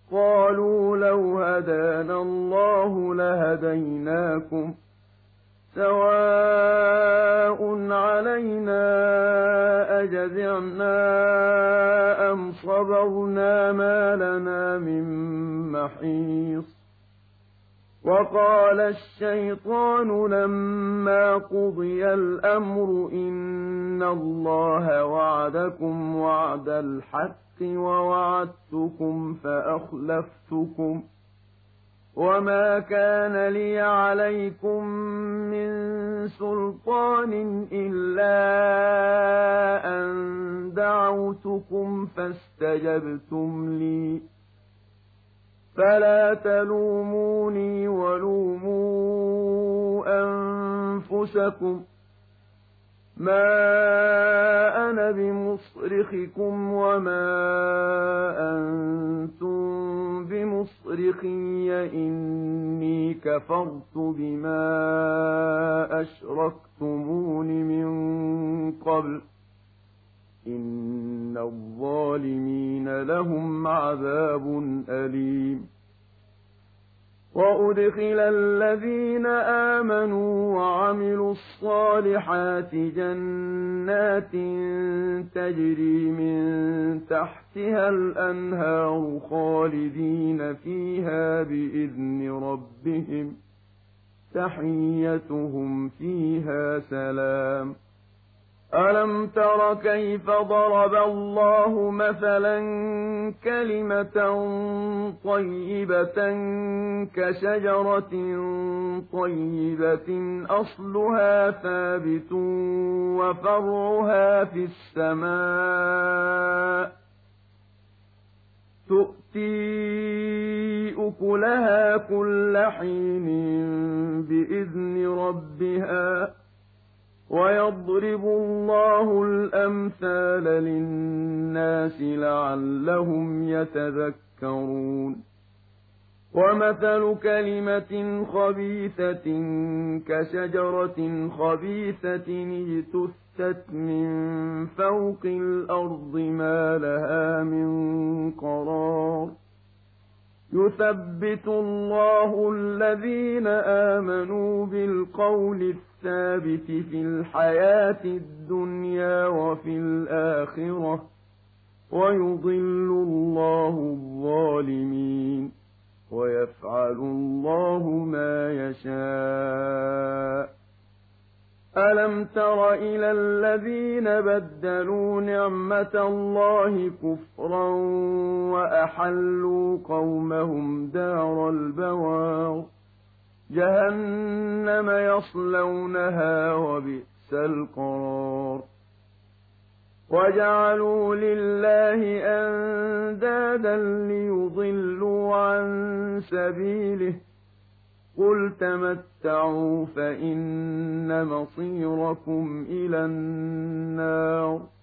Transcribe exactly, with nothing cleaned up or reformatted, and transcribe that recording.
قالوا لو هدانا الله لهديناكم سواء علينا أجزعنا أم صبرنا ما لنا من محيص وقال الشيطان لما قضي الأمر إن الله وعدكم وعد الحق ووعدتكم فأخلفتكم وما كان لي عليكم من سلطان إلا أن دعوتكم فاستجبتم لي فلا تلوموني ولوموا أنفسكم ما أنا بمصرخكم وما أنتم بمصرخي إني كفرت بما أشركتمون من قبل إن الظالمين لهم عذاب أليم وأدخل الذين آمنوا وعملوا الصالحات جنات تجري من تحتها الأنهار خالدين فيها بإذن ربهم تحيتهم فيها سلام ألم تر كيف ضرب الله مثلا كلمة طيبة كشجرة طيبة أصلها ثابت وفرعها في السماء تؤتي أكلها كل حين بإذن ربها ويضرب الله الأمثال للناس لعلهم يتذكرون ومثل كلمة خبيثة كشجرة خبيثة اجتثت من فوق الأرض ما لها من قرار يثبت الله الذين آمنوا بالقول الثابت في الحياة الدنيا وفي الآخرة ويضل الله الظالمين ويفعل الله ما يشاء ألم تر إلى الذين بدلوا نعمة الله كفرا وأحلوا قومهم دار البوار جهنم يصلونها وبئس القرار وجعلوا لله أندادا ليضلوا عن سبيله قل تمتعوا فإن مصيركم إلى النار